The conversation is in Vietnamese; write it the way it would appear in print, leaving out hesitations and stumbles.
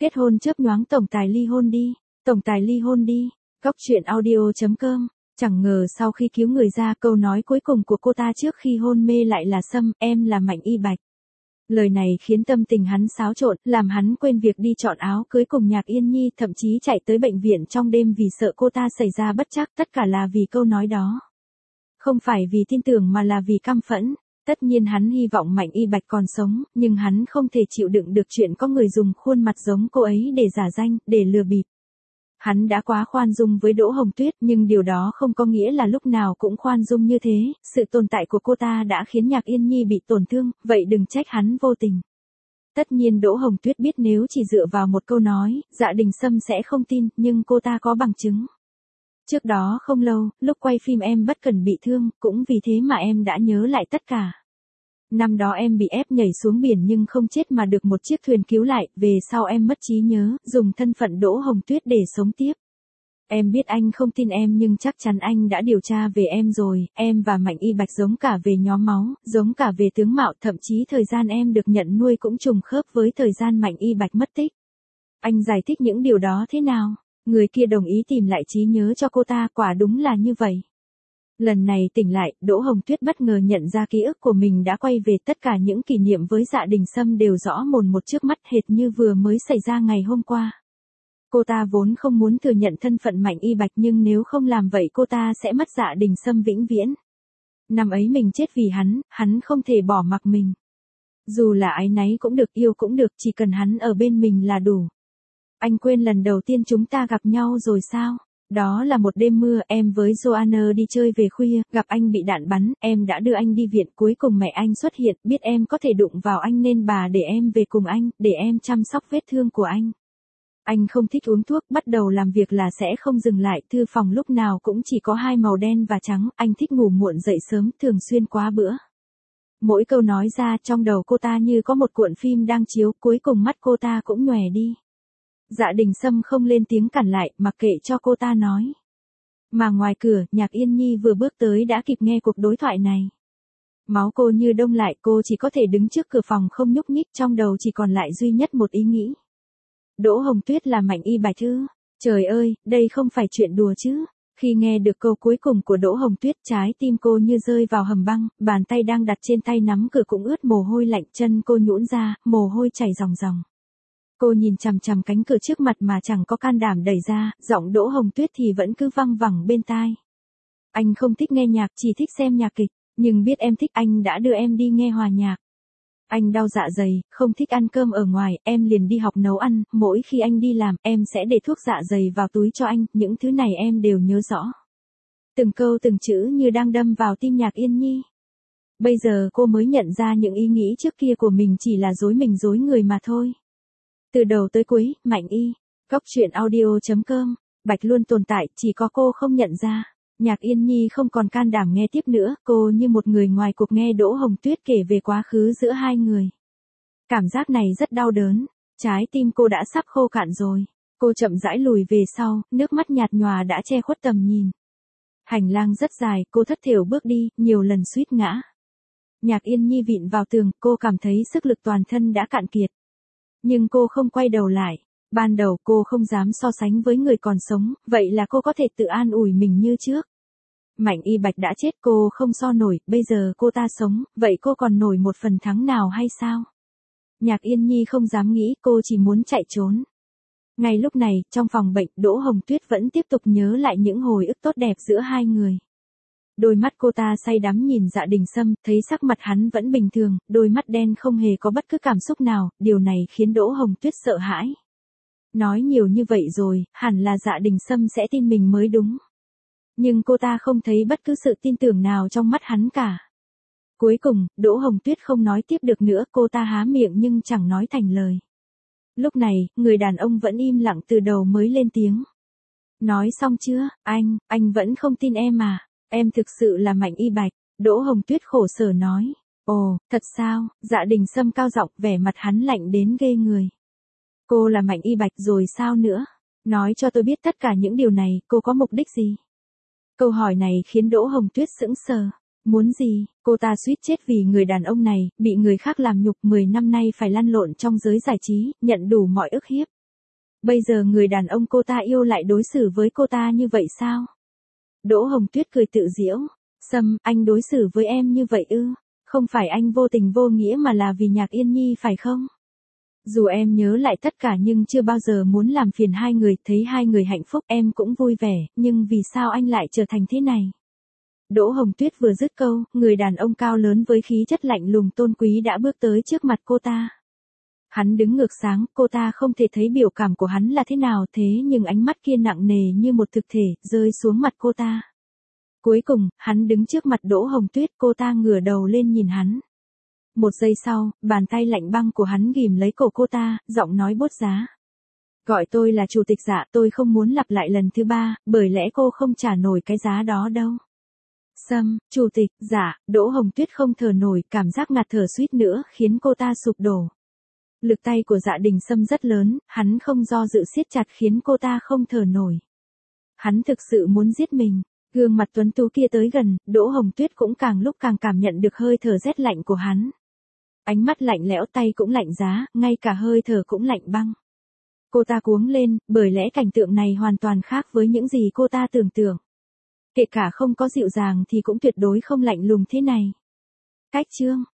Kết hôn chớp nhoáng tổng tài ly hôn đi. Tổng tài ly hôn đi. Góc truyện audio.com. Chẳng ngờ sau khi cứu người ra, câu nói cuối cùng của cô ta trước khi hôn mê lại là Sâm, em là Mạnh Y Bạch. Lời này khiến tâm tình hắn xáo trộn, làm hắn quên việc đi chọn áo cưới cùng Nhạc Yên Nhi, thậm chí chạy tới bệnh viện trong đêm vì sợ cô ta xảy ra bất trắc, tất cả là vì câu nói đó. Không phải vì tin tưởng mà là vì căm phẫn. Tất nhiên hắn hy vọng Mạnh Y Bạch còn sống, nhưng hắn không thể chịu đựng được chuyện có người dùng khuôn mặt giống cô ấy để giả danh, để lừa bịp. Hắn đã quá khoan dung với Đỗ Hồng Tuyết, nhưng điều đó không có nghĩa là lúc nào cũng khoan dung như thế, sự tồn tại của cô ta đã khiến Nhạc Yên Nhi bị tổn thương, vậy đừng trách hắn vô tình. Tất nhiên Đỗ Hồng Tuyết biết nếu chỉ dựa vào một câu nói, Dạ Đình Sâm sẽ không tin, nhưng cô ta có bằng chứng. Trước đó không lâu, lúc quay phim em bất cẩn bị thương, cũng vì thế mà em đã nhớ lại tất cả. Năm đó em bị ép nhảy xuống biển nhưng không chết mà được một chiếc thuyền cứu lại, về sau em mất trí nhớ, dùng thân phận Đỗ Hồng Tuyết để sống tiếp. Em biết anh không tin em nhưng chắc chắn anh đã điều tra về em rồi, em và Mạnh Y Bạch giống cả về nhóm máu, giống cả về tướng mạo, thậm chí thời gian em được nhận nuôi cũng trùng khớp với thời gian Mạnh Y Bạch mất tích. Anh giải thích những điều đó thế nào? Người kia đồng ý tìm lại trí nhớ cho cô ta, quả đúng là như vậy. Lần này tỉnh lại, Đỗ Hồng Tuyết bất ngờ nhận ra ký ức của mình đã quay về, tất cả những kỷ niệm với Dạ Đình Sâm đều rõ mồn một trước mắt, hệt như vừa mới xảy ra ngày hôm qua. Cô ta vốn không muốn thừa nhận thân phận Mạnh Y Bạch, nhưng nếu không làm vậy cô ta sẽ mất Dạ Đình Sâm vĩnh viễn. Năm ấy mình chết vì hắn không thể bỏ mặc mình. Dù là áy náy cũng được, yêu cũng được, chỉ cần hắn ở bên mình là đủ. Anh quên lần đầu tiên chúng ta gặp nhau rồi sao? Đó là một đêm mưa, em với Joanna đi chơi về khuya, gặp anh bị đạn bắn, em đã đưa anh đi viện, cuối cùng mẹ anh xuất hiện, biết em có thể đụng vào anh nên bà để em về cùng anh, để em chăm sóc vết thương của anh. Anh không thích uống thuốc, bắt đầu làm việc là sẽ không dừng lại, thư phòng lúc nào cũng chỉ có hai màu đen và trắng, anh thích ngủ muộn dậy sớm, thường xuyên quá bữa. Mỗi câu nói ra trong đầu cô ta như có một cuộn phim đang chiếu, cuối cùng mắt cô ta cũng nhòe đi. Dạ Đình Sâm không lên tiếng cản lại, mặc kệ cho cô ta nói. Mà ngoài cửa, Nhạc Yên Nhi vừa bước tới đã kịp nghe cuộc đối thoại này. Máu cô như đông lại, cô chỉ có thể đứng trước cửa phòng không nhúc nhích, trong đầu chỉ còn lại duy nhất một ý nghĩ. Đỗ Hồng Tuyết là Mạnh Y Bạch ư? Trời ơi, đây không phải chuyện đùa chứ. Khi nghe được câu cuối cùng của Đỗ Hồng Tuyết, trái tim cô như rơi vào hầm băng, bàn tay đang đặt trên tay nắm cửa cũng ướt mồ hôi lạnh, chân cô nhũn ra, mồ hôi chảy ròng ròng. Cô nhìn chằm chằm cánh cửa trước mặt mà chẳng có can đảm đẩy ra, giọng Đỗ Hồng Tuyết thì vẫn cứ văng vẳng bên tai. Anh không thích nghe nhạc, chỉ thích xem nhạc kịch, nhưng biết em thích anh đã đưa em đi nghe hòa nhạc. Anh đau dạ dày, không thích ăn cơm ở ngoài, em liền đi học nấu ăn, mỗi khi anh đi làm, em sẽ để thuốc dạ dày vào túi cho anh, những thứ này em đều nhớ rõ. Từng câu từng chữ như đang đâm vào tim Nhạc Yên Nhi. Bây giờ cô mới nhận ra những ý nghĩ trước kia của mình chỉ là dối mình dối người mà thôi. Từ đầu tới cuối, Mạnh Y, góc truyện audio.com, Bạch luôn tồn tại, chỉ có cô không nhận ra. Nhạc Yên Nhi không còn can đảm nghe tiếp nữa, cô như một người ngoài cuộc nghe Đỗ Hồng Tuyết kể về quá khứ giữa hai người. Cảm giác này rất đau đớn, trái tim cô đã sắp khô cạn rồi. Cô chậm rãi lùi về sau, nước mắt nhạt nhòa đã che khuất tầm nhìn. Hành lang rất dài, cô thất thểu bước đi, nhiều lần suýt ngã. Nhạc Yên Nhi vịn vào tường, cô cảm thấy sức lực toàn thân đã cạn kiệt. Nhưng cô không quay đầu lại. Ban đầu cô không dám so sánh với người còn sống, vậy là cô có thể tự an ủi mình như trước. Mạnh Y Bạch đã chết, cô không so nổi, bây giờ cô ta sống, vậy cô còn nổi một phần thắng nào hay sao? Nhạc Yên Nhi không dám nghĩ, cô chỉ muốn chạy trốn. Ngay lúc này, trong phòng bệnh, Đỗ Hồng Tuyết vẫn tiếp tục nhớ lại những hồi ức tốt đẹp giữa hai người. Đôi mắt cô ta say đắm nhìn Dạ Đình Sâm, thấy sắc mặt hắn vẫn bình thường, đôi mắt đen không hề có bất cứ cảm xúc nào, điều này khiến Đỗ Hồng Tuyết sợ hãi. Nói nhiều như vậy rồi, hẳn là Dạ Đình Sâm sẽ tin mình mới đúng. Nhưng cô ta không thấy bất cứ sự tin tưởng nào trong mắt hắn cả. Cuối cùng, Đỗ Hồng Tuyết không nói tiếp được nữa, cô ta há miệng nhưng chẳng nói thành lời. Lúc này, người đàn ông vẫn im lặng từ đầu mới lên tiếng. Nói xong chưa, anh vẫn không tin em à, em thực sự là Mạnh Y Bạch, Đỗ Hồng Tuyết khổ sở nói. Ồ, thật sao, Dạ Đình Sâm cao giọng, vẻ mặt hắn lạnh đến ghê người. Cô là Mạnh Y Bạch rồi sao nữa? Nói cho tôi biết tất cả những điều này, cô có mục đích gì? Câu hỏi này khiến Đỗ Hồng Tuyết sững sờ. Muốn gì? Cô ta suýt chết vì người đàn ông này, bị người khác làm nhục 10 năm nay phải lăn lộn trong giới giải trí, nhận đủ mọi ức hiếp. Bây giờ người đàn ông cô ta yêu lại đối xử với cô ta như vậy sao? Đỗ Hồng Tuyết cười tự giễu. Sâm, anh đối xử với em như vậy ư? Không phải anh vô tình vô nghĩa mà là vì Nhạc Yên Nhi phải không? Dù em nhớ lại tất cả nhưng chưa bao giờ muốn làm phiền hai người, thấy hai người hạnh phúc em cũng vui vẻ, nhưng vì sao anh lại trở thành thế này? Đỗ Hồng Tuyết vừa dứt câu, người đàn ông cao lớn với khí chất lạnh lùng tôn quý đã bước tới trước mặt cô ta. Hắn đứng ngược sáng, cô ta không thể thấy biểu cảm của hắn là thế nào, thế nhưng ánh mắt kia nặng nề như một thực thể, rơi xuống mặt cô ta. Cuối cùng, hắn đứng trước mặt Đỗ Hồng Tuyết, cô ta ngửa đầu lên nhìn hắn. Một giây sau, bàn tay lạnh băng của hắn ghim lấy cổ cô ta, giọng nói bốt giá. Gọi tôi là chủ tịch Dạ, tôi không muốn lặp lại lần thứ ba, bởi lẽ cô không trả nổi cái giá đó đâu. Sâm, chủ tịch, Dạ, Đỗ Hồng Tuyết không thở nổi, cảm giác ngạt thở suýt nữa khiến cô ta sụp đổ. Lực tay của Dạ Đình Sâm rất lớn, hắn không do dự siết chặt khiến cô ta không thở nổi. Hắn thực sự muốn giết mình. Gương mặt tuấn tú kia tới gần, Đỗ Hồng Tuyết cũng càng lúc càng cảm nhận được hơi thở rét lạnh của hắn. Ánh mắt lạnh lẽo, tay cũng lạnh giá, ngay cả hơi thở cũng lạnh băng. Cô ta cuống lên, bởi lẽ cảnh tượng này hoàn toàn khác với những gì cô ta tưởng tượng. Kể cả không có dịu dàng thì cũng tuyệt đối không lạnh lùng thế này. Cách chương